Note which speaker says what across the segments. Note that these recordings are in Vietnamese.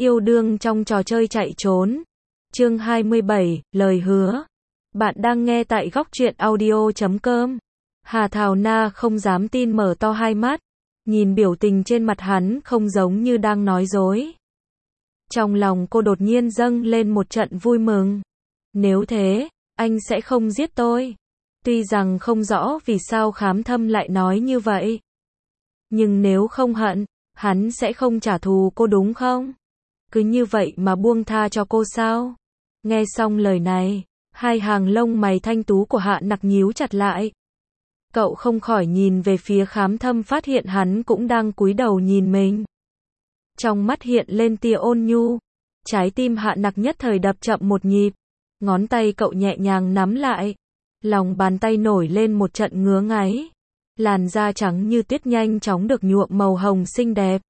Speaker 1: yêu đương trong trò chơi chạy trốn. Chương 27, lời hứa. Bạn đang nghe tại góc truyện audio.com. Hà Thảo Na không dám tin mở to hai mắt. Nhìn biểu tình trên mặt hắn không giống như đang nói dối. Trong lòng cô đột nhiên dâng lên một trận vui mừng. Nếu thế, anh sẽ không giết tôi. Tuy rằng không rõ vì sao Khám Thâm lại nói như vậy. Nhưng nếu không hận, hắn sẽ không trả thù cô đúng không? Cứ như vậy mà buông tha cho cô sao? Nghe xong lời này, hai hàng lông mày thanh tú của Hạ Nặc nhíu chặt lại. Cậu không khỏi nhìn về phía Khám Thâm, phát hiện hắn cũng đang cúi đầu nhìn mình. Trong mắt hiện lên tia ôn nhu. Trái tim Hạ Nặc nhất thời đập chậm một nhịp. Ngón tay cậu nhẹ nhàng nắm lại. Lòng bàn tay nổi lên một trận ngứa ngáy. Làn da trắng như tuyết nhanh chóng được nhuộm màu hồng xinh đẹp.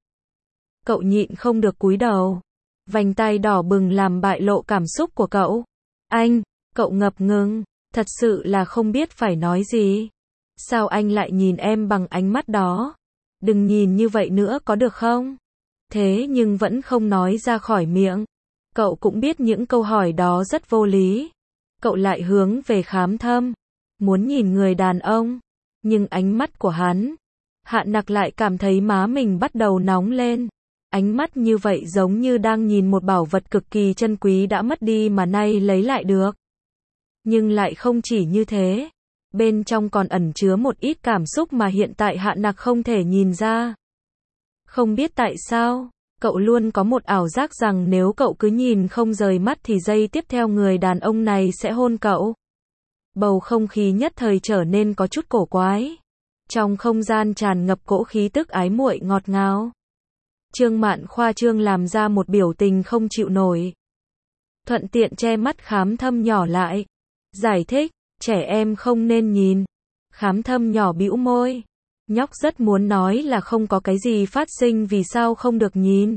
Speaker 1: Cậu nhịn không được cúi đầu. Vành tai đỏ bừng làm bại lộ cảm xúc của cậu. Anh, cậu ngập ngừng, thật sự là không biết phải nói gì. Sao anh lại nhìn em bằng ánh mắt đó? Đừng nhìn như vậy nữa có được không? Thế nhưng vẫn không nói ra khỏi miệng. Cậu cũng biết những câu hỏi đó rất vô lý. Cậu lại hướng về Khám Thâm, muốn nhìn người đàn ông. Nhưng ánh mắt của hắn, Hạ Nặc lại cảm thấy má mình bắt đầu nóng lên. Ánh mắt như vậy giống như đang nhìn một bảo vật cực kỳ chân quý đã mất đi mà nay lấy lại được. Nhưng lại không chỉ như thế. Bên trong còn ẩn chứa một ít cảm xúc mà hiện tại Hạ Nặc không thể nhìn ra. Không biết tại sao, cậu luôn có một ảo giác rằng nếu cậu cứ nhìn không rời mắt thì giây tiếp theo người đàn ông này sẽ hôn cậu. Bầu không khí nhất thời trở nên có chút cổ quái. Trong không gian tràn ngập cỗ khí tức ái muội ngọt ngào. Trương Mạn khoa trương làm ra một biểu tình không chịu nổi. Thuận tiện che mắt Khám Thâm nhỏ lại. Giải thích, trẻ em không nên nhìn. Khám Thâm nhỏ bĩu môi. Nhóc rất muốn nói là không có cái gì phát sinh vì sao không được nhìn.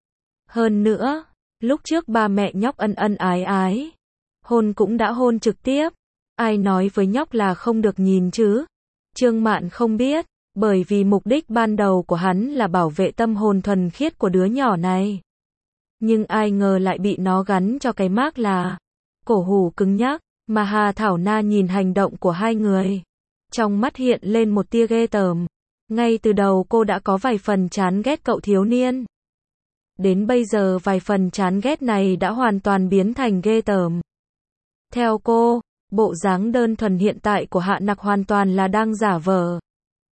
Speaker 1: Hơn nữa, lúc trước ba mẹ nhóc ân ân ái ái. Hôn cũng đã hôn trực tiếp. Ai nói với nhóc là không được nhìn chứ? Trương Mạn không biết, bởi vì mục đích ban đầu của hắn là bảo vệ tâm hồn thuần khiết của đứa nhỏ này. Nhưng ai ngờ lại bị nó gắn cho cái mác là cổ hủ cứng nhắc, mà Hà Thảo Na nhìn hành động của hai người. Trong mắt hiện lên một tia ghê tởm. Ngay từ đầu cô đã có vài phần chán ghét cậu thiếu niên. Đến bây giờ vài phần chán ghét này đã hoàn toàn biến thành ghê tởm. Theo cô, bộ dáng đơn thuần hiện tại của Hạ Nặc hoàn toàn là đang giả vờ.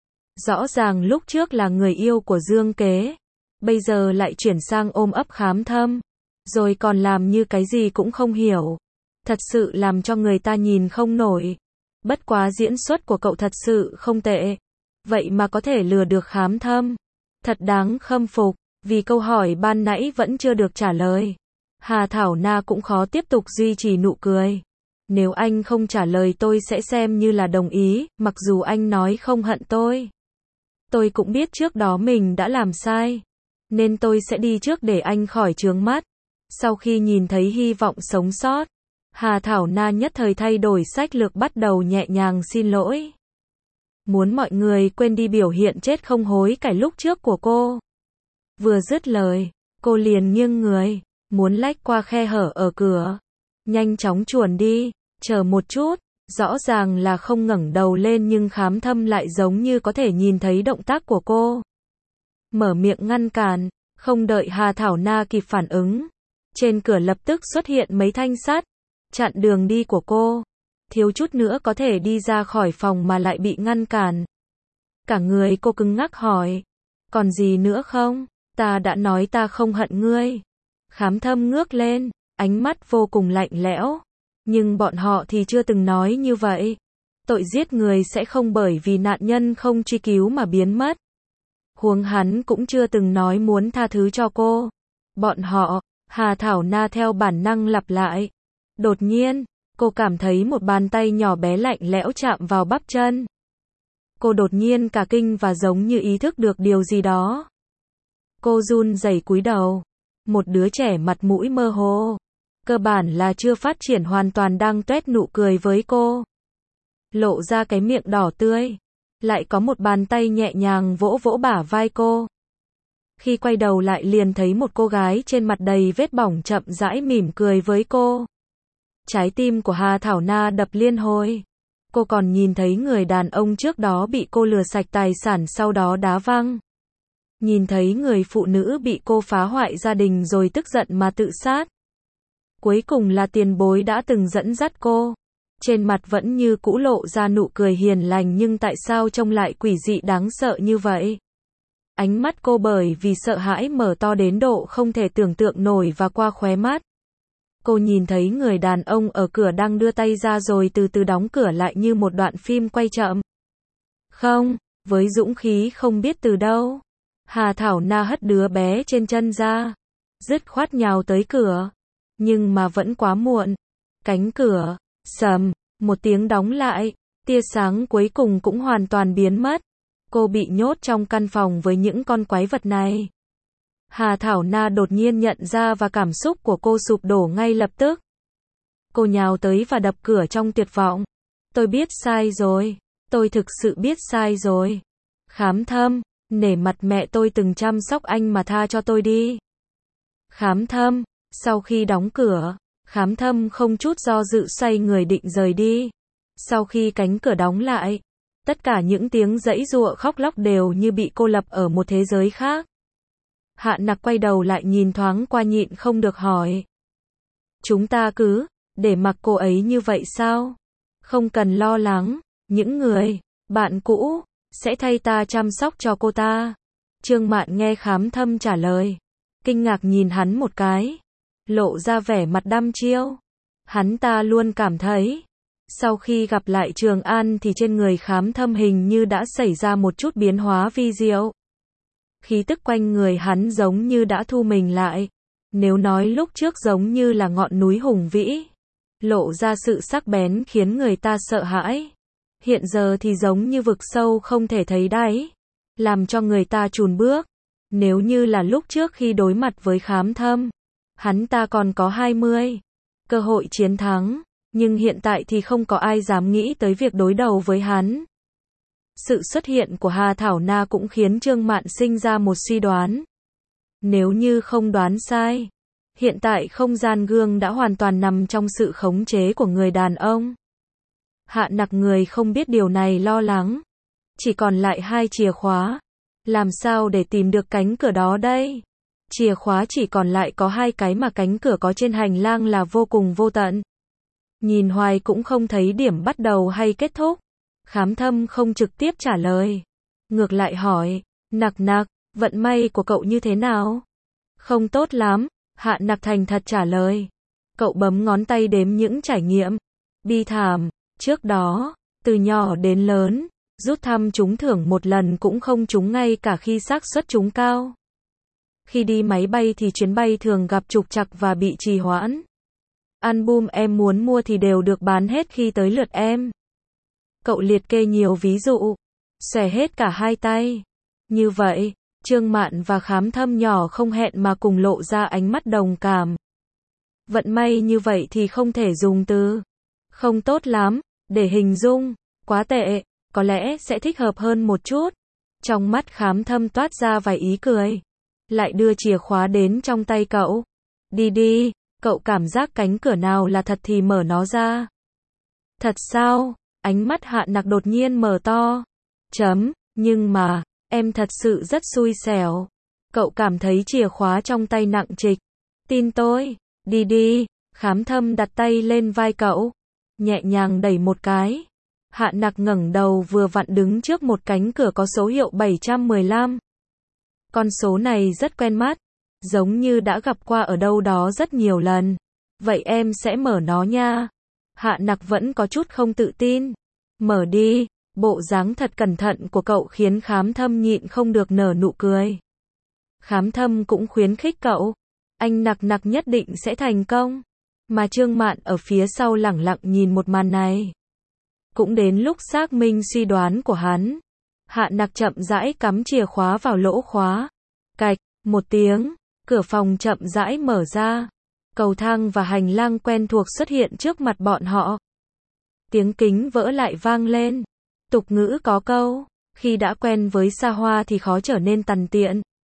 Speaker 1: Rõ ràng lúc trước là người yêu của Dương Kế, bây giờ lại chuyển sang ôm ấp Khám Thâm, rồi còn làm như cái gì cũng không hiểu. Thật sự làm cho người ta nhìn không nổi. Bất quá diễn xuất của cậu thật sự không tệ. Vậy mà có thể lừa được Khám Thâm. Thật đáng khâm phục, vì câu hỏi ban nãy vẫn chưa được trả lời. Hà Thảo Na cũng khó tiếp tục duy trì nụ cười. Nếu anh không trả lời tôi sẽ xem như là đồng ý, mặc dù anh nói không hận tôi. Tôi cũng biết trước đó mình đã làm sai. Nên tôi sẽ đi trước để anh khỏi chướng mắt. Sau khi nhìn thấy hy vọng sống sót, Hà Thảo Na nhất thời thay đổi sách lược, bắt đầu nhẹ nhàng xin lỗi. Muốn mọi người quên đi biểu hiện chết không hối cải lúc trước của cô. Vừa dứt lời, cô liền nghiêng người, muốn lách qua khe hở ở cửa. Nhanh chóng chuồn đi, chờ một chút, rõ ràng là không ngẩng đầu lên nhưng Khám Thâm lại giống như có thể nhìn thấy động tác của cô. Mở miệng ngăn cản, không đợi Hà Thảo Na kịp phản ứng. Trên cửa lập tức xuất hiện mấy thanh sắt, chặn đường đi của cô. Thiếu chút nữa có thể đi ra khỏi phòng mà lại bị ngăn cản. Cả người cô cứng ngắc hỏi, còn gì nữa không? Ta đã nói ta không hận ngươi. Khám Thâm ngước lên, ánh mắt vô cùng lạnh lẽo. Nhưng bọn họ thì chưa từng nói như vậy. Tội giết người sẽ không bởi vì nạn nhân không truy cứu mà biến mất. Huống hắn cũng chưa từng nói muốn tha thứ cho cô. Bọn họ, Hà Thảo Na theo bản năng lặp lại. Đột nhiên, cô cảm thấy một bàn tay nhỏ bé lạnh lẽo chạm vào bắp chân. Cô đột nhiên cả kinh và giống như ý thức được điều gì đó. Cô run rẩy cúi đầu. Một đứa trẻ mặt mũi mơ hồ, cơ bản là chưa phát triển hoàn toàn đang tuét nụ cười với cô. Lộ ra cái miệng đỏ tươi. Lại có một bàn tay nhẹ nhàng vỗ vỗ bả vai cô. Khi quay đầu lại liền thấy một cô gái trên mặt đầy vết bỏng chậm rãi mỉm cười với cô. Trái tim của Hà Thảo Na đập liên hồi. Cô còn nhìn thấy người đàn ông trước đó bị cô lừa sạch tài sản sau đó đá văng. Nhìn thấy người phụ nữ bị cô phá hoại gia đình rồi tức giận mà tự sát. Cuối cùng là tiền bối đã từng dẫn dắt cô. Trên mặt vẫn như cũ lộ ra nụ cười hiền lành nhưng tại sao trông lại quỷ dị đáng sợ như vậy? Ánh mắt cô bởi vì sợ hãi mở to đến độ không thể tưởng tượng nổi và qua khóe mắt. Cô nhìn thấy người đàn ông ở cửa đang đưa tay ra rồi từ từ đóng cửa lại như một đoạn phim quay chậm. Không, với dũng khí không biết từ đâu, Hà Thảo Na hất đứa bé trên chân ra, dứt khoát nhào tới cửa. Nhưng mà vẫn quá muộn. Cánh cửa, sầm, một tiếng đóng lại, tia sáng cuối cùng cũng hoàn toàn biến mất. Cô bị nhốt trong căn phòng với những con quái vật này. Hà Thảo Na đột nhiên nhận ra và cảm xúc của cô sụp đổ ngay lập tức. Cô nhào tới và đập cửa trong tuyệt vọng. Tôi biết sai rồi. Tôi thực sự biết sai rồi. Khám Thâm, nể mặt mẹ tôi từng chăm sóc anh mà tha cho tôi đi. Khám Thâm, sau khi đóng cửa, Khám Thâm không chút do dự xoay người định rời đi. Sau khi cánh cửa đóng lại, tất cả những tiếng giãy giụa khóc lóc đều như bị cô lập ở một thế giới khác. Hạ Nặc quay đầu lại nhìn thoáng qua nhịn không được hỏi. Chúng ta cứ để mặc cô ấy như vậy sao? Không cần lo lắng, những người bạn cũ sẽ thay ta chăm sóc cho cô ta. Trương Mạn nghe Khám Thâm trả lời, kinh ngạc nhìn hắn một cái, lộ ra vẻ mặt đăm chiêu. Hắn ta luôn cảm thấy, sau khi gặp lại Trường An thì trên người Khám Thâm hình như đã xảy ra một chút biến hóa vi diệu. Khí tức quanh người hắn giống như đã thu mình lại. Nếu nói lúc trước giống như là ngọn núi hùng vĩ, lộ ra sự sắc bén khiến người ta sợ hãi. Hiện giờ thì giống như vực sâu không thể thấy đáy, làm cho người ta chùn bước. Nếu như là lúc trước khi đối mặt với Khám Thâm, hắn ta còn có 20 cơ hội chiến thắng, nhưng hiện tại thì không có ai dám nghĩ tới việc đối đầu với hắn. Sự xuất hiện của Hà Thảo Na cũng khiến Trương Mạn sinh ra một suy đoán. Nếu như không đoán sai, hiện tại không gian gương đã hoàn toàn nằm trong sự khống chế của người đàn ông. Hạ Nặc người không biết điều này lo lắng. Chỉ còn lại 2 chìa khóa. Làm sao để tìm được cánh cửa đó đây? Chìa khóa chỉ còn lại có 2 cái mà cánh cửa có trên hành lang là vô cùng vô tận. Nhìn hoài cũng không thấy điểm bắt đầu hay kết thúc. Khám Thâm không trực tiếp trả lời. Ngược lại hỏi, Nặc Nặc, vận may của cậu như thế nào? Không tốt lắm, Hạ Nặc thành thật trả lời. Cậu bấm ngón tay đếm những trải nghiệm bi thảm. Trước đó, từ nhỏ đến lớn, rút thăm trúng thưởng một lần cũng không trúng ngay cả khi xác suất trúng cao. Khi đi máy bay thì chuyến bay thường gặp trục trặc và bị trì hoãn. Album em muốn mua thì đều được bán hết khi tới lượt em. Cậu liệt kê nhiều ví dụ, xòe hết cả 2 tay. Như vậy, Trương Mạn và Khám Thâm nhỏ không hẹn mà cùng lộ ra ánh mắt đồng cảm. Vận may như vậy thì không thể dùng từ không tốt lắm để hình dung, quá tệ, có lẽ sẽ thích hợp hơn một chút. Trong mắt Khám Thâm toát ra vài ý cười, lại đưa chìa khóa đến trong tay cậu. Đi đi, cậu cảm giác cánh cửa nào là thật thì mở nó ra. Thật sao? Ánh mắt Hạ Nặc đột nhiên mở to. Nhưng mà, em thật sự rất xui xẻo. Cậu cảm thấy chìa khóa trong tay nặng trịch. Tin tôi, đi đi. Khám Thâm đặt tay lên vai cậu, nhẹ nhàng đẩy một cái. Hạ Nặc ngẩng đầu vừa vặn đứng trước một cánh cửa có số hiệu 715. Con số này rất quen mắt, giống như đã gặp qua ở đâu đó rất nhiều lần. Vậy em sẽ mở nó nha. Hạ Nặc vẫn có chút không tự tin. Mở đi. Bộ dáng thật cẩn thận của cậu khiến Khám Thâm nhịn không được nở nụ cười. Khám Thâm cũng khuyến khích cậu. Anh Nặc Nặc nhất định sẽ thành công. Mà Trương Mạn ở phía sau lẳng lặng nhìn một màn này. Cũng đến lúc xác minh suy đoán của hắn. Hạ Nặc chậm rãi cắm chìa khóa vào lỗ khóa. Cạch, một tiếng, cửa phòng chậm rãi mở ra. Cầu thang và hành lang quen thuộc xuất hiện trước mặt bọn họ. Tiếng kính vỡ lại vang lên. Tục ngữ có câu, khi đã quen với xa hoa thì khó trở nên tằn tiện.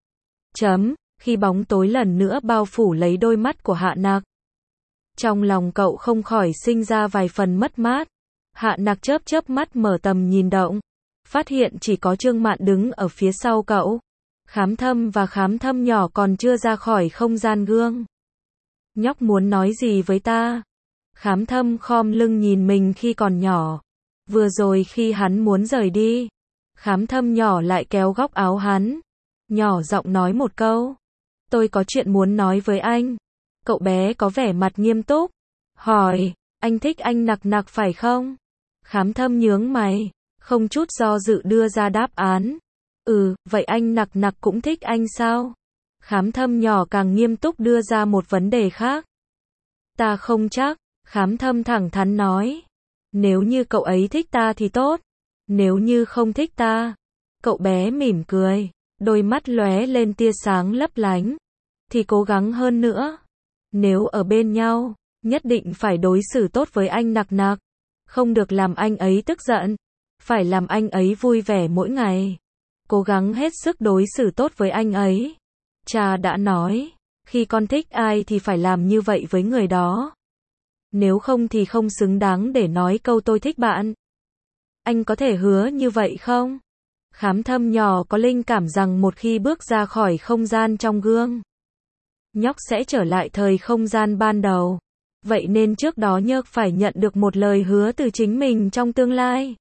Speaker 1: Khi bóng tối lần nữa bao phủ lấy đôi mắt của Hạ Nặc. Trong lòng cậu không khỏi sinh ra vài phần mất mát. Hạ Nặc chớp chớp mắt mở tầm nhìn động. Phát hiện chỉ có Trương Mạn đứng ở phía sau cậu. Khám Thâm và Khám Thâm nhỏ còn chưa ra khỏi không gian gương. Nhóc muốn nói gì với ta? Khám Thâm khom lưng nhìn mình khi còn nhỏ. Vừa rồi khi hắn muốn rời đi, Khám Thâm nhỏ lại kéo góc áo hắn. Nhỏ giọng nói một câu. Tôi có chuyện muốn nói với anh. Cậu bé có vẻ mặt nghiêm túc. Hỏi, anh thích anh Nặc Nặc phải không? Khám Thâm nhướng mày, không chút do dự đưa ra đáp án. Vậy anh Nặc Nặc cũng thích anh sao? Khám Thâm nhỏ càng nghiêm túc đưa ra một vấn đề khác. Ta không chắc, Khám Thâm thẳng thắn nói. Nếu như cậu ấy thích ta thì tốt. Nếu như không thích ta. Cậu bé mỉm cười, đôi mắt lóe lên tia sáng lấp lánh. Thì cố gắng hơn nữa. Nếu ở bên nhau, nhất định phải đối xử tốt với anh Nặc Nặc. Không được làm anh ấy tức giận. Phải làm anh ấy vui vẻ mỗi ngày. Cố gắng hết sức đối xử tốt với anh ấy. Cha đã nói, khi con thích ai thì phải làm như vậy với người đó. Nếu không thì không xứng đáng để nói câu tôi thích bạn. Anh có thể hứa như vậy không? Khám Thâm nhỏ có linh cảm rằng một khi bước ra khỏi không gian trong gương, nhóc sẽ trở lại thời không gian ban đầu. Vậy nên trước đó nhóc phải nhận được một lời hứa từ chính mình trong tương lai.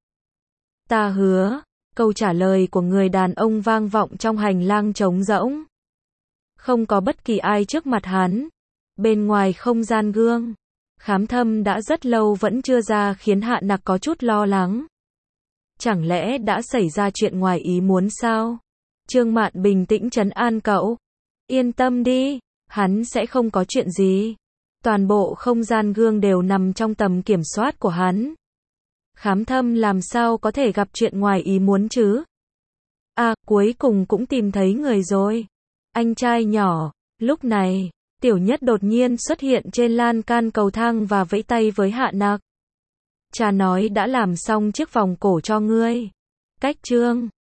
Speaker 1: Ta hứa. Câu trả lời của người đàn ông vang vọng trong hành lang trống rỗng. Không có bất kỳ ai trước mặt hắn. Bên ngoài không gian gương, Khám Thâm đã rất lâu vẫn chưa ra khiến Hạ Nặc có chút lo lắng. Chẳng lẽ đã xảy ra chuyện ngoài ý muốn sao? Trương Mạn bình tĩnh trấn an cậu. Yên tâm đi, hắn sẽ không có chuyện gì. Toàn bộ không gian gương đều nằm trong tầm kiểm soát của hắn. Khám Thâm làm sao có thể gặp chuyện ngoài ý muốn chứ? Cuối cùng cũng tìm thấy người rồi. Anh trai nhỏ. Lúc này, Tiểu Nhất đột nhiên xuất hiện trên lan can cầu thang và vẫy tay với Hạ Nặc. Cha nói đã làm xong chiếc vòng cổ cho ngươi. Cách chương